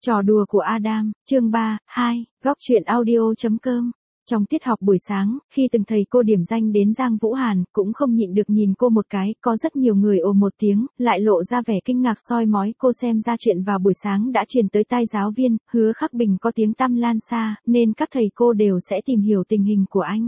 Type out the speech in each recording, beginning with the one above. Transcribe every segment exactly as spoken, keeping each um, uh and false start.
Trò đùa của Adam, chương ba, hai, góc truyện audio.com. Trong tiết học buổi sáng, khi từng thầy cô điểm danh đến Giang Vũ Hàn, cũng không nhịn được nhìn cô một cái, có rất nhiều người ồ một tiếng, lại lộ ra vẻ kinh ngạc soi mói cô xem ra chuyện vào buổi sáng đã truyền tới tai giáo viên, Hứa Khắc Bình có tiếng tăm lan xa, nên các thầy cô đều sẽ tìm hiểu tình hình của anh.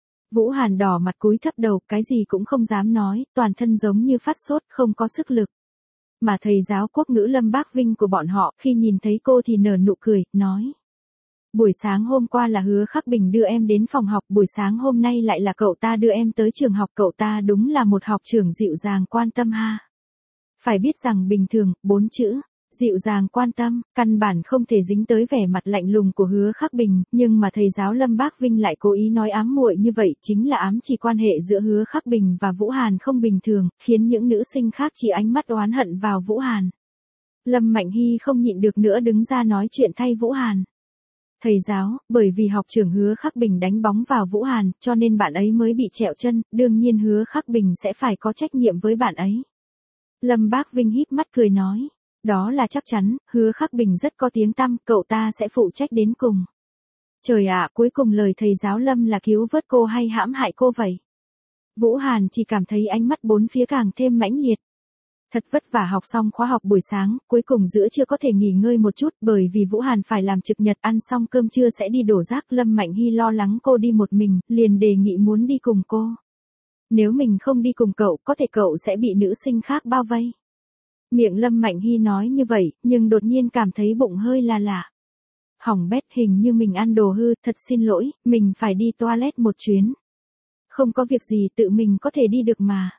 Vũ Hàn đỏ mặt cúi thấp đầu, cái gì cũng không dám nói, toàn thân giống như phát sốt, không có sức lực. Mà thầy giáo quốc ngữ Lâm Bác Vinh của bọn họ, khi nhìn thấy cô thì nở nụ cười, nói. Buổi sáng hôm qua là Hứa Khắc Bình đưa em đến phòng học, buổi sáng hôm nay lại là cậu ta đưa em tới trường học, cậu ta đúng là một học trưởng dịu dàng quan tâm ha. Phải biết rằng bình thường, bốn chữ, dịu dàng quan tâm, căn bản không thể dính tới vẻ mặt lạnh lùng của Hứa Khắc Bình, nhưng mà thầy giáo Lâm Bác Vinh lại cố ý nói ám muội như vậy, chính là ám chỉ quan hệ giữa Hứa Khắc Bình và Vũ Hàn không bình thường, khiến những nữ sinh khác chỉ ánh mắt oán hận vào Vũ Hàn. Lâm Mạnh Hy không nhịn được nữa đứng ra nói chuyện thay Vũ Hàn. Thầy giáo, bởi vì học trưởng Hứa Khắc Bình đánh bóng vào Vũ Hàn, cho nên bạn ấy mới bị trẹo chân, đương nhiên Hứa Khắc Bình sẽ phải có trách nhiệm với bạn ấy. Lâm Bác Vinh híp mắt cười nói. Đó là chắc chắn, Hứa Khắc Bình rất có tiếng tăm, cậu ta sẽ phụ trách đến cùng. Trời ạ, cuối cùng lời thầy giáo Lâm là cứu vớt cô hay hãm hại cô vậy? Vũ Hàn chỉ cảm thấy ánh mắt bốn phía càng thêm mãnh liệt. Thật vất vả học xong khóa học buổi sáng, cuối cùng giữa trưa có thể nghỉ ngơi một chút, bởi vì Vũ Hàn phải làm trực nhật, ăn xong cơm trưa sẽ đi đổ rác. Lâm Mạnh Hy lo lắng cô đi một mình, liền đề nghị muốn đi cùng cô. Nếu mình không đi cùng cậu, có thể cậu sẽ bị nữ sinh khác bao vây. Miệng Lâm Mạnh Hy nói như vậy, nhưng đột nhiên cảm thấy bụng hơi là lạ. Hỏng bét, hình như mình ăn đồ hư, thật xin lỗi, mình phải đi toilet một chuyến. Không có việc gì, tự mình có thể đi được mà.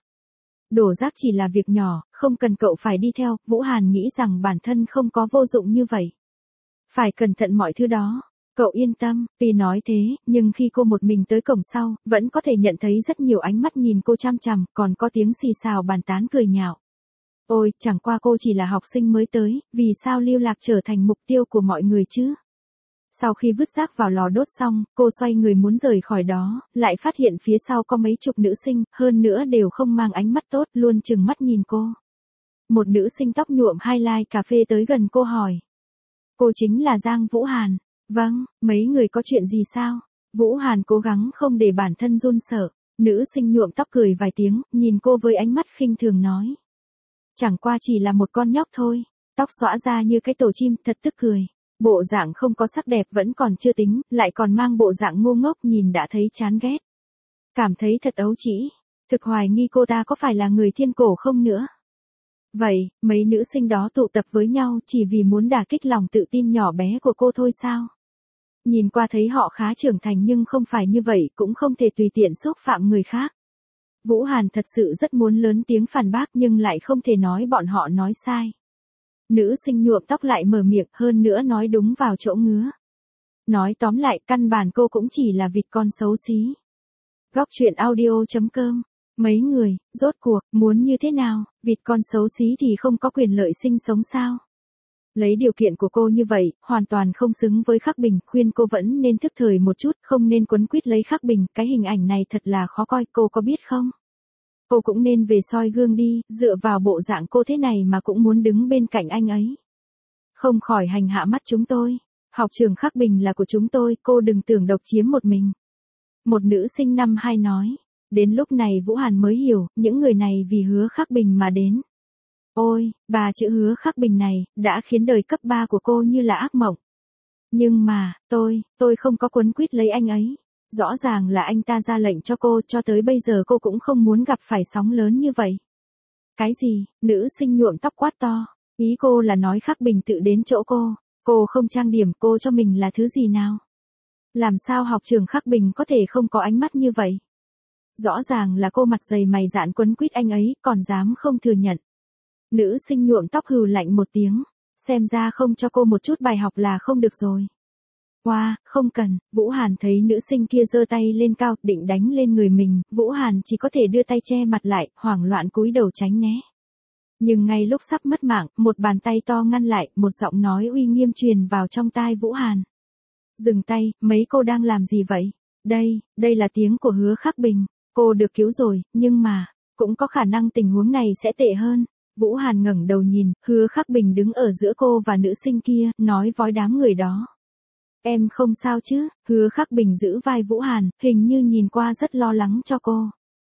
Đổ rác chỉ là việc nhỏ, không cần cậu phải đi theo. Vũ Hàn nghĩ rằng bản thân không có vô dụng như vậy. Phải cẩn thận mọi thứ đó. Cậu yên tâm, vì nói thế, nhưng khi cô một mình tới cổng sau, vẫn có thể nhận thấy rất nhiều ánh mắt nhìn cô chăm chằm, còn có tiếng xì xào bàn tán cười nhạo. Ôi, chẳng qua cô chỉ là học sinh mới tới, vì sao Lưu Lạc trở thành mục tiêu của mọi người chứ? Sau khi vứt rác vào lò đốt xong, cô xoay người muốn rời khỏi đó, lại phát hiện phía sau có mấy chục nữ sinh, hơn nữa đều không mang ánh mắt tốt, luôn trừng mắt nhìn cô. Một nữ sinh tóc nhuộm highlight cà phê tới gần cô hỏi. Cô chính là Giang Vũ Hàn. Vâng, mấy người có chuyện gì sao? Vũ Hàn cố gắng không để bản thân run sợ. Nữ sinh nhuộm tóc cười vài tiếng, nhìn cô với ánh mắt khinh thường nói. Chẳng qua chỉ là một con nhóc thôi, tóc xõa ra như cái tổ chim, thật tức cười. Bộ dạng không có sắc đẹp vẫn còn chưa tính, lại còn mang bộ dạng ngu ngốc, nhìn đã thấy chán ghét. Cảm thấy thật ấu trĩ, thực hoài nghi cô ta có phải là người thiên cổ không nữa. Vậy, mấy nữ sinh đó tụ tập với nhau chỉ vì muốn đả kích lòng tự tin nhỏ bé của cô thôi sao? Nhìn qua thấy họ khá trưởng thành nhưng không phải như vậy, cũng không thể tùy tiện xúc phạm người khác. Vũ Hàn thật sự rất muốn lớn tiếng phản bác nhưng lại không thể nói bọn họ nói sai. Nữ sinh nhuộm tóc lại mở miệng, hơn nữa nói đúng vào chỗ ngứa. Nói tóm lại, căn bản cô cũng chỉ là vịt con xấu xí. Góc truyện audio.com. Mấy người, rốt cuộc, muốn như thế nào, vịt con xấu xí thì không có quyền lợi sinh sống sao? Lấy điều kiện của cô như vậy, hoàn toàn không xứng với Khắc Bình, khuyên cô vẫn nên thức thời một chút, không nên quấn quýt lấy Khắc Bình, cái hình ảnh này thật là khó coi, cô có biết không? Cô cũng nên về soi gương đi, dựa vào bộ dạng cô thế này mà cũng muốn đứng bên cạnh anh ấy. Không khỏi hành hạ mắt chúng tôi. Học trường Khắc Bình là của chúng tôi, cô đừng tưởng độc chiếm một mình. Một nữ sinh năm hai nói. Đến lúc này Vũ Hàn mới hiểu, những người này vì Hứa Khắc Bình mà đến. Ôi, bà chữ Hứa Khắc Bình này, đã khiến đời cấp ba của cô như là ác mộng. Nhưng mà, tôi, tôi không có quấn quýt lấy anh ấy. Rõ ràng là anh ta ra lệnh cho cô, cho tới bây giờ cô cũng không muốn gặp phải sóng lớn như vậy. Cái gì? Nữ sinh nhuộm tóc quát to. Ý cô là nói Khắc Bình tự đến chỗ cô. Cô không trang điểm, cô cho mình là thứ gì nào? Làm sao học trường Khắc Bình có thể không có ánh mắt như vậy? Rõ ràng là cô mặt dày mày dạn quấn quýt anh ấy, còn dám không thừa nhận. Nữ sinh nhuộm tóc hừ lạnh một tiếng. Xem ra không cho cô một chút bài học là không được rồi. Wow, không cần. Vũ Hàn thấy nữ sinh kia giơ tay lên cao, định đánh lên người mình, Vũ Hàn chỉ có thể đưa tay che mặt lại, hoảng loạn cúi đầu tránh né. Nhưng ngay lúc sắp mất mạng, một bàn tay to ngăn lại, một giọng nói uy nghiêm truyền vào trong tai Vũ Hàn. Dừng tay, mấy cô đang làm gì vậy? Đây, đây là tiếng của Hứa Khắc Bình. Cô được cứu rồi, nhưng mà, cũng có khả năng tình huống này sẽ tệ hơn. Vũ Hàn ngẩng đầu nhìn, Hứa Khắc Bình đứng ở giữa cô và nữ sinh kia, nói với đám người đó. Em không sao chứ? Hứa Khắc Bình giữ vai Vũ Hàn, hình như nhìn qua rất lo lắng cho cô.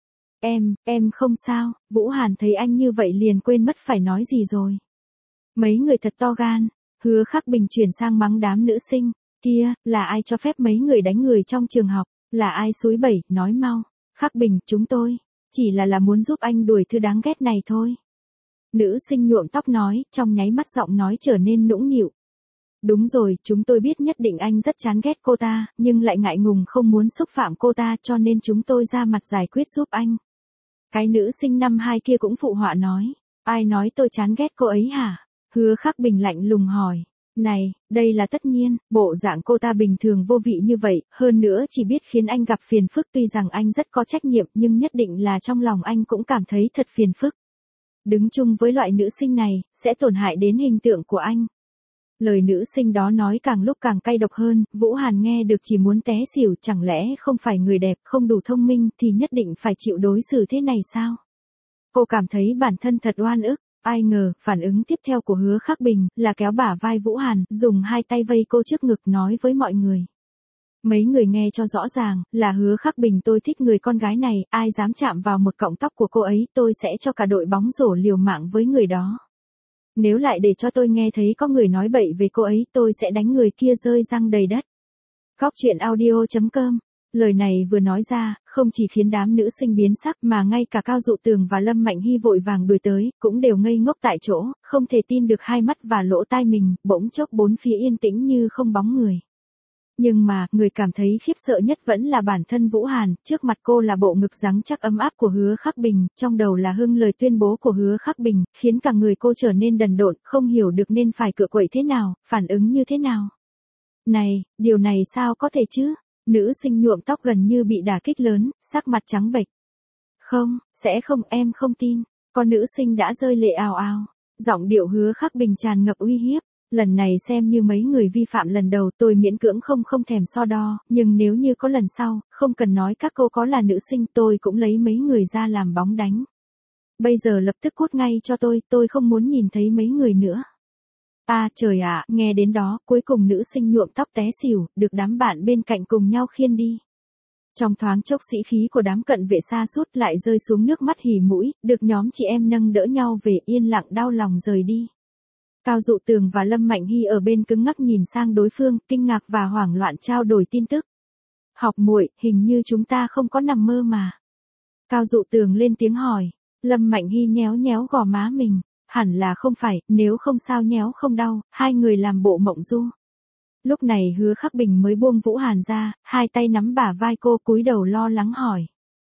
Em, em không sao. Vũ Hàn thấy anh như vậy liền quên mất phải nói gì rồi. Mấy người thật to gan. Hứa Khắc Bình chuyển sang mắng đám nữ sinh. Kia, là ai cho phép mấy người đánh người trong trường học? Là ai xúi bẩy, nói mau. Khắc Bình, chúng tôi. Chỉ là là muốn giúp anh đuổi thứ đáng ghét này thôi. Nữ sinh nhuộm tóc nói, trong nháy mắt giọng nói trở nên nũng nịu. Đúng rồi, chúng tôi biết nhất định anh rất chán ghét cô ta, nhưng lại ngại ngùng không muốn xúc phạm cô ta cho nên chúng tôi ra mặt giải quyết giúp anh. Cái nữ sinh năm hai kia cũng phụ họa nói. Ai nói tôi chán ghét cô ấy hả? Hứa Khắc Bình lạnh lùng hỏi. Này, đây là tất nhiên, bộ dạng cô ta bình thường vô vị như vậy, hơn nữa chỉ biết khiến anh gặp phiền phức tuy rằng anh rất có trách nhiệm nhưng nhất định là trong lòng anh cũng cảm thấy thật phiền phức. Đứng chung với loại nữ sinh này, sẽ tổn hại đến hình tượng của anh. Lời nữ sinh đó nói càng lúc càng cay độc hơn, Vũ Hàn nghe được chỉ muốn té xỉu, chẳng lẽ không phải người đẹp, không đủ thông minh thì nhất định phải chịu đối xử thế này sao? Cô cảm thấy bản thân thật oan ức, ai ngờ, phản ứng tiếp theo của Hứa Khắc Bình là kéo bả vai Vũ Hàn, dùng hai tay vây cô trước ngực nói với mọi người. Mấy người nghe cho rõ ràng, là Hứa Khắc Bình tôi thích người con gái này, ai dám chạm vào một cọng tóc của cô ấy tôi sẽ cho cả đội bóng rổ liều mạng với người đó. Nếu lại để cho tôi nghe thấy có người nói bậy về cô ấy tôi sẽ đánh người kia rơi răng đầy đất. Góc truyện audio chấm com. Lời này vừa nói ra, không chỉ khiến đám nữ sinh biến sắc mà ngay cả Cao Dụ Tường và Lâm Mạnh Hy vội vàng đuổi tới, cũng đều ngây ngốc tại chỗ, không thể tin được hai mắt và lỗ tai mình, bỗng chốc bốn phía yên tĩnh như không bóng người. Nhưng mà, người cảm thấy khiếp sợ nhất vẫn là bản thân Vũ Hàn, trước mặt cô là bộ ngực rắn chắc ấm áp của Hứa Khắc Bình, trong đầu là hưng lời tuyên bố của Hứa Khắc Bình, khiến cả người cô trở nên đần độn, không hiểu được nên phải cựa quậy thế nào, phản ứng như thế nào. Này, điều này sao có thể chứ? Nữ sinh nhuộm tóc gần như bị đả kích lớn, sắc mặt trắng bệch. Không, sẽ không, em không tin. Con nữ sinh đã rơi lệ ào ào. Giọng điệu Hứa Khắc Bình tràn ngập uy hiếp. Lần này xem như mấy người vi phạm lần đầu tôi miễn cưỡng không không thèm so đo, nhưng nếu như có lần sau, không cần nói các cô có là nữ sinh tôi cũng lấy mấy người ra làm bóng đánh. Bây giờ lập tức cút ngay cho tôi, tôi không muốn nhìn thấy mấy người nữa. À trời ạ, nghe đến đó, cuối cùng nữ sinh nhuộm tóc té xỉu, được đám bạn bên cạnh cùng nhau khiêng đi. Trong thoáng chốc sĩ khí của đám cận vệ sa sút lại rơi xuống nước mắt hỉ mũi, được nhóm chị em nâng đỡ nhau về yên lặng đau lòng rời đi. Cao Dụ Tường và Lâm Mạnh Hy ở bên cứng ngắc nhìn sang đối phương, kinh ngạc và hoảng loạn trao đổi tin tức. Học muội, hình như chúng ta không có nằm mơ mà. Cao Dụ Tường lên tiếng hỏi. Lâm Mạnh Hy nhéo nhéo gò má mình. Hẳn là không phải, nếu không sao nhéo không đau, hai người làm bộ mộng du. Lúc này Hứa Khắc Bình mới buông Vũ Hàn ra, hai tay nắm bả vai cô cúi đầu lo lắng hỏi.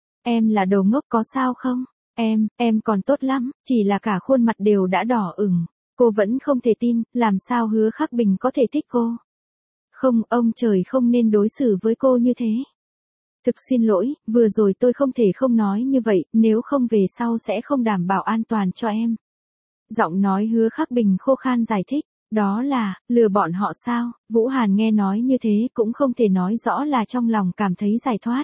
Em là đồ ngốc có sao không? Em, em còn tốt lắm, chỉ là cả khuôn mặt đều đã đỏ ửng. Cô vẫn không thể tin, làm sao Hứa Khắc Bình có thể thích cô? Không, ông trời không nên đối xử với cô như thế. Thực xin lỗi, vừa rồi tôi không thể không nói như vậy, nếu không về sau sẽ không đảm bảo an toàn cho em. Giọng nói Hứa Khắc Bình khô khan giải thích, đó là, lừa bọn họ sao? Vũ Hàn nghe nói như thế cũng không thể nói rõ là trong lòng cảm thấy giải thoát.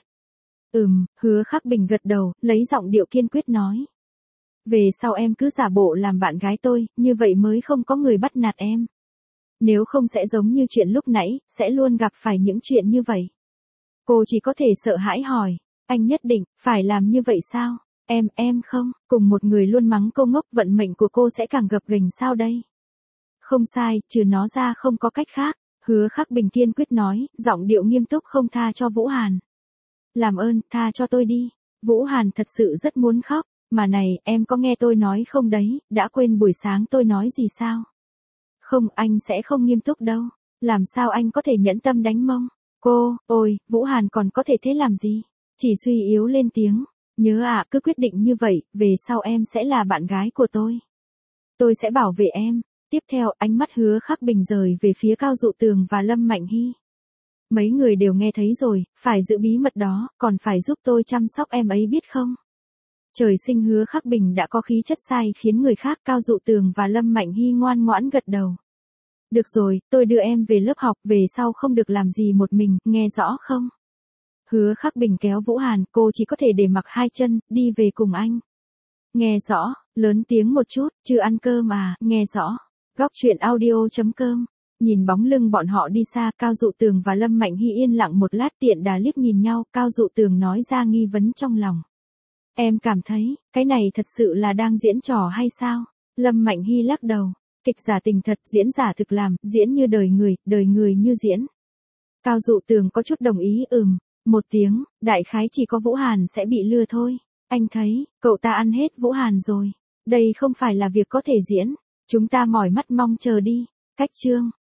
Ừm, Hứa Khắc Bình gật đầu, lấy giọng điệu kiên quyết nói. Về sau em cứ giả bộ làm bạn gái tôi, như vậy mới không có người bắt nạt em. Nếu không sẽ giống như chuyện lúc nãy, sẽ luôn gặp phải những chuyện như vậy. Cô chỉ có thể sợ hãi hỏi, anh nhất định, phải làm như vậy sao? Em, em không, cùng một người luôn mắng cô ngốc vận mệnh của cô sẽ càng gập ghềnh sao đây? Không sai, trừ nó ra không có cách khác, Hứa Khắc Bình kiên quyết nói, giọng điệu nghiêm túc không tha cho Vũ Hàn. Làm ơn, tha cho tôi đi. Vũ Hàn thật sự rất muốn khóc, mà này, em có nghe tôi nói không đấy, đã quên buổi sáng tôi nói gì sao? Không, anh sẽ không nghiêm túc đâu, làm sao anh có thể nhẫn tâm đánh mông? Cô, ôi, Vũ Hàn còn có thể thế làm gì? Chỉ suy yếu lên tiếng. Nhớ à, cứ quyết định như vậy, về sau em sẽ là bạn gái của tôi. Tôi sẽ bảo vệ em. Tiếp theo, ánh mắt Hứa Khắc Bình rời về phía Cao Dụ Tường và Lâm Mạnh Hy. Mấy người đều nghe thấy rồi, phải giữ bí mật đó, còn phải giúp tôi chăm sóc em ấy biết không? Trời sinh Hứa Khắc Bình đã có khí chất sai khiến người khác. Cao Dụ Tường và Lâm Mạnh Hy ngoan ngoãn gật đầu. Được rồi, tôi đưa em về lớp học, về sau không được làm gì một mình, nghe rõ không? Hứa Khắc Bình kéo Vũ Hàn, cô chỉ có thể để mặc hai chân, đi về cùng anh. Nghe rõ, Lớn tiếng một chút, chưa ăn cơm à, nghe rõ. Góc chuyện audio.com. Nhìn bóng lưng bọn họ đi xa, Cao Dụ Tường và Lâm Mạnh Hy yên lặng một lát, tiện đà liếc nhìn nhau, Cao Dụ Tường nói ra nghi vấn trong lòng. Em cảm thấy, cái này thật sự là đang diễn trò hay sao? Lâm Mạnh Hy lắc đầu. Kịch giả tình thật, diễn giả thực làm, diễn như đời người, đời người như diễn. Cao Dụ Tường có chút đồng ý, ừm, một tiếng, đại khái chỉ có Vũ Hàn sẽ bị lừa thôi. Anh thấy, cậu ta ăn hết Vũ Hàn rồi. Đây không phải là việc có thể diễn. Chúng ta mỏi mắt mong chờ đi. Cách chương.